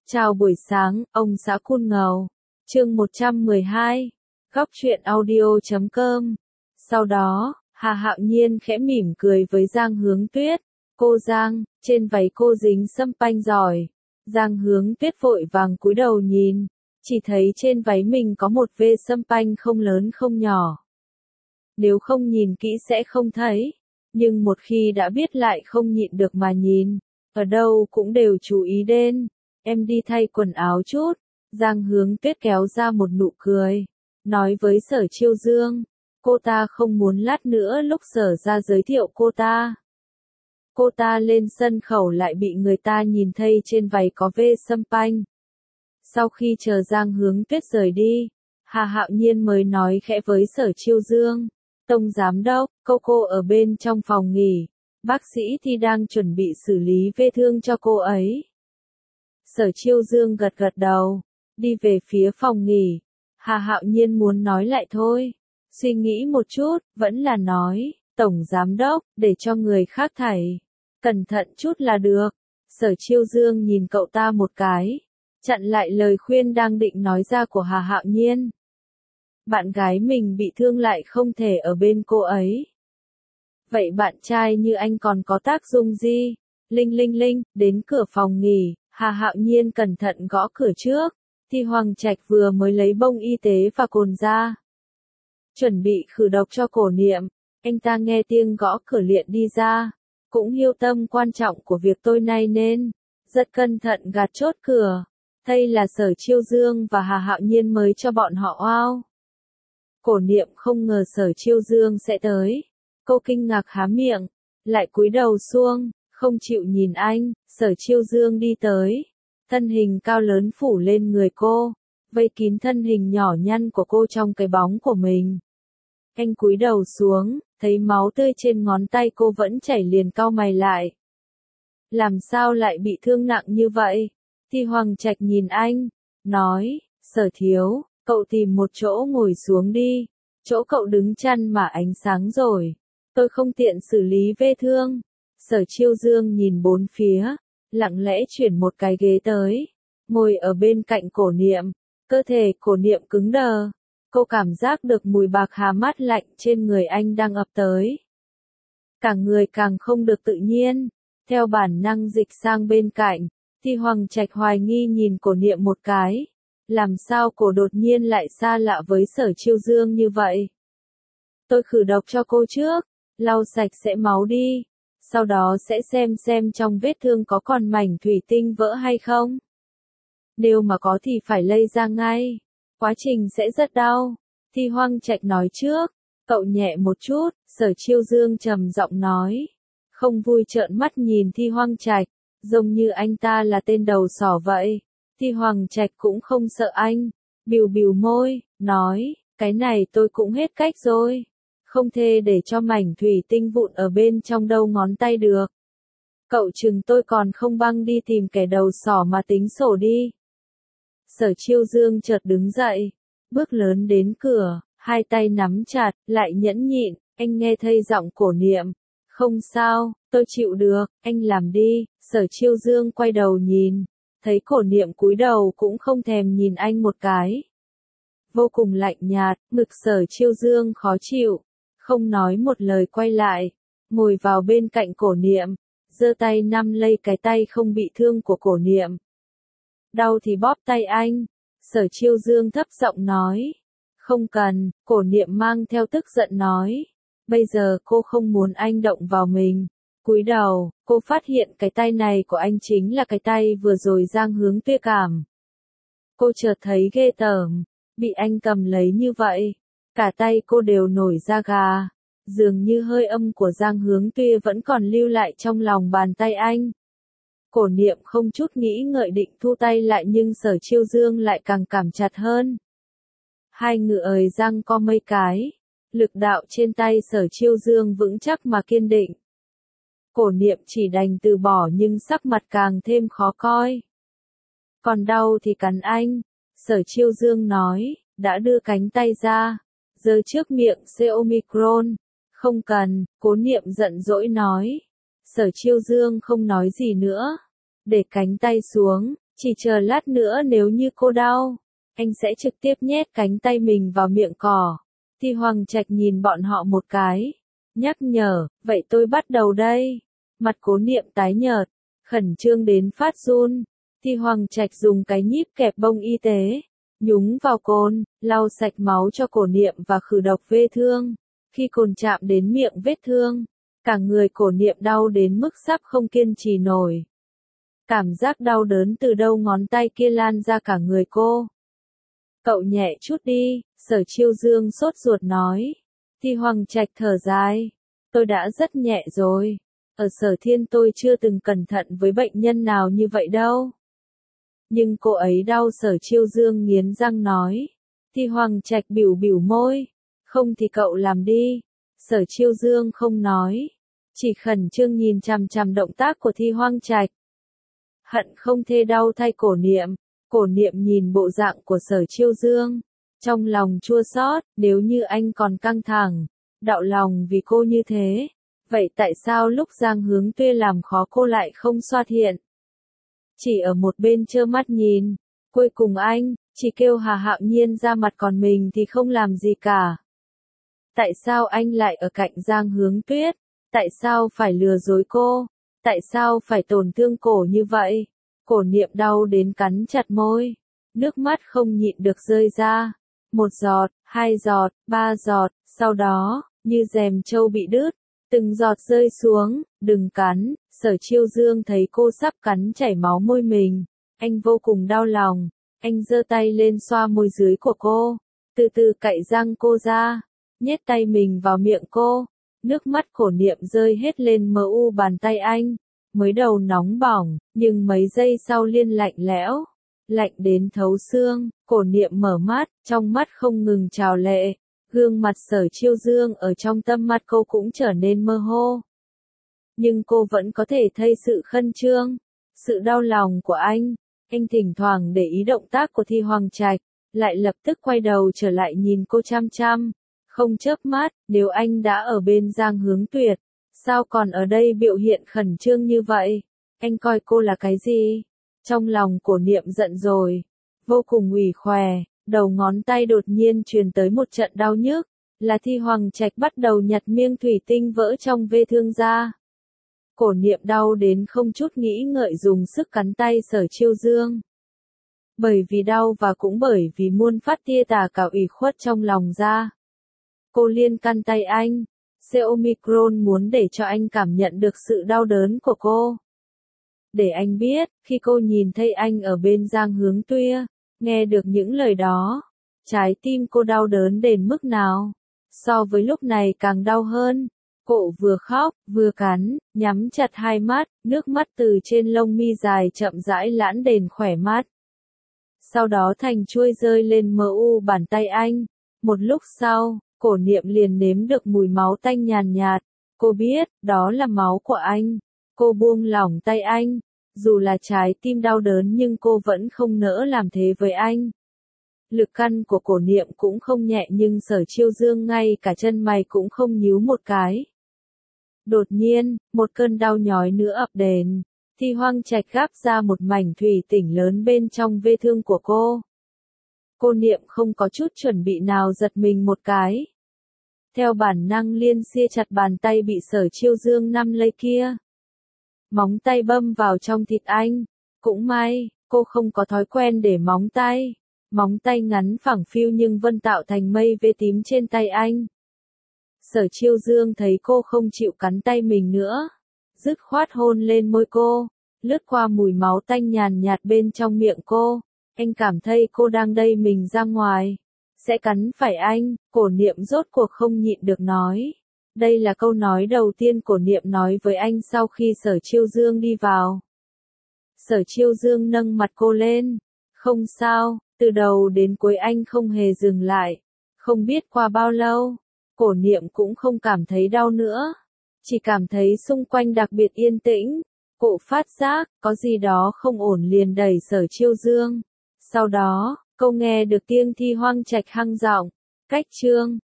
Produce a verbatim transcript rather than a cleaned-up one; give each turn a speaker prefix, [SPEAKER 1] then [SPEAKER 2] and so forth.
[SPEAKER 1] Chào buổi sáng, ông xã Cun Ngầu. Chương một trăm mười hai. Góc truyện audio chấm com. Sau đó, Hà Hạo Nhiên khẽ mỉm cười với Giang Hướng Tuyết. Cô Giang, trên váy cô dính sâm panh giỏi. Giang Hướng Tuyết vội vàng cúi đầu nhìn, chỉ thấy trên váy mình có một vết sâm panh không lớn không nhỏ. Nếu không nhìn kỹ sẽ không thấy, nhưng một khi đã biết lại không nhịn được mà nhìn, ở đâu cũng đều chú ý đến. Em đi thay quần áo chút. Giang Hướng Tuyết kéo ra một nụ cười, nói với Sở Chiêu Dương, cô ta không muốn lát nữa lúc Sở ra giới thiệu cô ta. Cô ta lên sân khấu lại bị người ta nhìn thấy trên váy có vết sâm panh. Sau khi chờ Giang Hướng Tuyết rời đi, Hà Hạo Nhiên mới nói khẽ với Sở Chiêu Dương, Tổng Giám Đốc, cô cô ở bên trong phòng nghỉ, bác sĩ thì đang chuẩn bị xử lý vết thương cho cô ấy. Sở Chiêu Dương gật gật đầu, đi về phía phòng nghỉ. Hà Hạo Nhiên muốn nói lại thôi, suy nghĩ một chút, vẫn là nói, Tổng Giám Đốc, để cho người khác thảy, cẩn thận chút là được. Sở Chiêu Dương nhìn cậu ta một cái, chặn lại lời khuyên đang định nói ra của Hà Hạo Nhiên. Bạn gái mình bị thương lại không thể ở bên cô ấy. Vậy bạn trai như anh còn có tác dụng gì? Linh linh linh, đến cửa phòng nghỉ. Hà Hạo Nhiên cẩn thận gõ cửa trước, thì Hoàng Trạch vừa mới lấy bông y tế và cồn ra. Chuẩn bị khử độc cho Cổ Niệm, anh ta nghe tiếng gõ cửa liền đi ra, cũng hiểu tâm quan trọng của việc tôi nay nên, rất cẩn thận gạt chốt cửa. Đây là Sở Chiêu Dương và Hà Hạo Nhiên mới cho bọn họ wow. Cổ Niệm không ngờ Sở Chiêu Dương sẽ tới, cô kinh ngạc há miệng, lại cúi đầu xuống. Không chịu nhìn anh. Sở Chiêu Dương đi tới, thân hình cao lớn phủ lên người cô, vây kín thân hình nhỏ nhăn của cô trong cái bóng của mình. Anh cúi đầu xuống, thấy máu tươi trên ngón tay cô vẫn chảy liền cau mày lại. Làm sao lại bị thương nặng như vậy? Thì Hoàng Trạch nhìn anh, nói, Sở thiếu, cậu tìm một chỗ ngồi xuống đi, chỗ cậu đứng chăn mà ánh sáng rồi, tôi không tiện xử lý vết thương. Sở Chiêu Dương nhìn bốn phía, lặng lẽ chuyển một cái ghế tới, ngồi ở bên cạnh Cổ Niệm, cơ thể Cổ Niệm cứng đờ, cô cảm giác được mùi bạc hà mát lạnh trên người anh đang ập tới. Cả người càng không được tự nhiên, theo bản năng dịch sang bên cạnh, thì Hoàng Trạch hoài nghi nhìn Cổ Niệm một cái, làm sao cổ đột nhiên lại xa lạ với Sở Chiêu Dương như vậy. Tôi khử độc cho cô trước, lau sạch sẽ máu đi. Sau đó sẽ xem xem trong vết thương có còn mảnh thủy tinh vỡ hay không. Nếu mà có thì phải lây ra ngay. Quá trình sẽ rất đau. Thì Hoàng Trạch nói trước. Cậu nhẹ một chút. Sở Chiêu Dương trầm giọng nói. Không vui trợn mắt nhìn Thi Hoàng Trạch. Giống như anh ta là tên đầu sỏ vậy. Thi Hoàng Trạch cũng không sợ anh. Bìu bìu môi. Nói. Cái này tôi cũng hết cách rồi. Không thể để cho mảnh thủy tinh vụn ở bên trong đầu ngón tay được. Cậu chừng tôi còn không băng đi tìm kẻ đầu sỏ mà tính sổ đi. Sở Chiêu Dương chợt đứng dậy, bước lớn đến cửa, hai tay nắm chặt, lại nhẫn nhịn, anh nghe thấy giọng Cổ Niệm. Không sao, tôi chịu được, anh làm đi. Sở Chiêu Dương quay đầu nhìn, thấy Cổ Niệm cúi đầu cũng không thèm nhìn anh một cái. Vô cùng lạnh nhạt, ngực Sở Chiêu Dương khó chịu. Không nói một lời quay lại, ngồi vào bên cạnh Cổ Niệm, giơ tay nắm lấy cái tay không bị thương của Cổ Niệm. Đau thì bóp tay anh. Sở Chiêu Dương thấp giọng nói. Không cần. Cổ Niệm mang theo tức giận nói. Bây giờ cô không muốn anh động vào mình. Cúi đầu, cô phát hiện cái tay này của anh chính là cái tay vừa rồi Giang Hướng Tuyết cảm. Cô chợt thấy ghê tởm, bị anh cầm lấy như vậy. Cả tay cô đều nổi da gà, dường như hơi âm của Giang Hướng Tuyết vẫn còn lưu lại trong lòng bàn tay anh. Cổ Niệm không chút nghĩ ngợi định thu tay lại nhưng Sở Chiêu Dương lại càng cảm chặt hơn. Hai người răng co mấy cái, lực đạo trên tay Sở Chiêu Dương vững chắc mà kiên định. Cổ Niệm chỉ đành từ bỏ nhưng sắc mặt càng thêm khó coi. Còn đau thì cắn anh, Sở Chiêu Dương nói, đã đưa cánh tay ra. Giơ trước miệng xe Omicron. Không cần, Cố Niệm giận dỗi nói. Sở Chiêu Dương không nói gì nữa. Để cánh tay xuống, Chỉ chờ lát nữa nếu như cô đau, anh sẽ trực tiếp nhét cánh tay mình vào miệng cỏ. Thi Hoàng Trạch nhìn bọn họ một cái, nhắc nhở, vậy tôi bắt đầu đây. Mặt Cố Niệm tái nhợt, khẩn trương đến phát run. Thi Hoàng Trạch dùng cái nhíp kẹp bông y tế, nhúng vào cồn, lau sạch máu cho Cổ Niệm và khử độc vết thương. Khi cồn chạm đến miệng vết thương, cả người Cổ Niệm đau đến mức sắp không kiên trì nổi. Cảm giác đau đớn từ đầu ngón tay kia lan ra cả người cô. Cậu nhẹ chút đi, Sở Chiêu Dương sốt ruột nói. Thi Hoàng Trạch thở dài. Tôi đã rất nhẹ rồi. Ở Sở Thiên tôi chưa từng cẩn thận với bệnh nhân nào như vậy đâu. Nhưng cô ấy đau, Sở Chiêu Dương nghiến răng nói. Thi Hoàng Trạch bỉu bỉu môi. Không thì cậu làm đi. Sở Chiêu Dương không nói. Chỉ khẩn trương nhìn chằm chằm động tác của Thi Hoàng Trạch. Hận không thể đau thay Cổ Niệm. Cổ Niệm nhìn bộ dạng của Sở Chiêu Dương, trong lòng chua xót, nếu như anh còn căng thẳng, đạo lòng vì cô như thế, vậy tại sao lúc Giang Hướng Tuyết làm khó cô lại không xuất hiện? Chỉ ở một bên trơ mắt nhìn, cuối cùng anh, chỉ kêu Hà Hạo Nhiên ra mặt còn mình thì không làm gì cả. Tại sao anh lại ở cạnh Giang Hướng Tuyết? Tại sao phải lừa dối cô? Tại sao phải tổn thương cổ như vậy? Cổ Niệm đau đến cắn chặt môi, nước mắt không nhịn được rơi ra. Một giọt, hai giọt, ba giọt, sau đó, như rèm trâu bị đứt, từng giọt rơi xuống, đừng cắn. Sở Chiêu Dương thấy cô sắp cắn chảy máu môi mình, anh vô cùng đau lòng, anh giơ tay lên xoa môi dưới của cô, từ từ cạy răng cô ra, nhét tay mình vào miệng cô, nước mắt Cổ Niệm rơi hết lên mờ u bàn tay anh. Mới đầu nóng bỏng, nhưng mấy giây sau liên lạnh lẽo, lạnh đến thấu xương. Cổ Niệm mở mắt, trong mắt không ngừng trào lệ, gương mặt Sở Chiêu Dương ở trong tâm mắt cô cũng trở nên mơ hồ. Nhưng cô vẫn có thể thấy sự khẩn trương, sự đau lòng của anh. Anh thỉnh thoảng để ý động tác của Thi Hoàng Trạch, lại lập tức quay đầu trở lại nhìn cô chăm chăm, không chớp mắt. Nếu anh đã ở bên Giang Hướng Tuyệt, sao còn ở đây biểu hiện khẩn trương như vậy? Anh coi cô là cái gì? Trong lòng Cổ Niệm giận rồi, vô cùng ủy khỏe, đầu ngón tay đột nhiên truyền tới một trận đau nhức, là Thi Hoàng Trạch bắt đầu nhặt miếng thủy tinh vỡ trong vết thương ra. Cổ Niệm đau đến không chút nghĩ ngợi dùng sức cắn tay Sở Chiêu Dương. Bởi vì đau và cũng bởi vì muốn phát tia tà cả ủy khuất trong lòng ra. Cô liên căn tay anh. C Omicron muốn để cho anh cảm nhận được sự đau đớn của cô. Để anh biết, khi cô nhìn thấy anh ở bên Giang Hướng Tuyết, nghe được những lời đó, trái tim cô đau đớn đến mức nào. So với lúc này càng đau hơn. Cô vừa khóc, vừa cắn, nhắm chặt hai mắt, nước mắt từ trên lông mi dài chậm rãi lãn đến khỏe mắt. Sau đó thành chuôi rơi lên mờ u bàn tay anh. Một lúc sau, Cổ Niệm liền nếm được mùi máu tanh nhàn nhạt. Cô biết, đó là máu của anh. Cô buông lỏng tay anh. Dù là trái tim đau đớn nhưng cô vẫn không nỡ làm thế với anh. Lực căn của Cổ Niệm cũng không nhẹ nhưng Sở Chiêu Dương ngay cả chân mày cũng không nhíu một cái. Đột nhiên, một cơn đau nhói nữa ập đến. Thi Hoàng Trạch gắp ra một mảnh thủy tinh lớn bên trong vết thương của cô. Cô Niệm không có chút chuẩn bị nào giật mình một cái. Theo bản năng liên xia chặt bàn tay bị Sở Chiêu Dương nắm lấy kia. Móng tay bâm vào trong thịt anh. Cũng may, cô không có thói quen để móng tay. Móng tay ngắn phẳng phiu nhưng vẫn tạo thành mây vết tím trên tay anh. Sở Chiêu Dương thấy cô không chịu cắn tay mình nữa. Dứt khoát hôn lên môi cô. Lướt qua mùi máu tanh nhàn nhạt bên trong miệng cô. Anh cảm thấy cô đang đẩy mình ra ngoài. Sẽ cắn phải anh. Cổ Niệm rốt cuộc không nhịn được nói. Đây là câu nói đầu tiên Cổ Niệm nói với anh sau khi Sở Chiêu Dương đi vào. Sở Chiêu Dương nâng mặt cô lên. Không sao, từ đầu đến cuối anh không hề dừng lại. Không biết qua bao lâu, Cổ Niệm cũng không cảm thấy đau nữa. Chỉ cảm thấy xung quanh đặc biệt yên tĩnh. Cô phát giác, có gì đó không ổn liền đẩy Sở Chiêu Dương. Sau đó, cô nghe được tiếng Thi Hoàng Trạch hăng giọng. Cách chương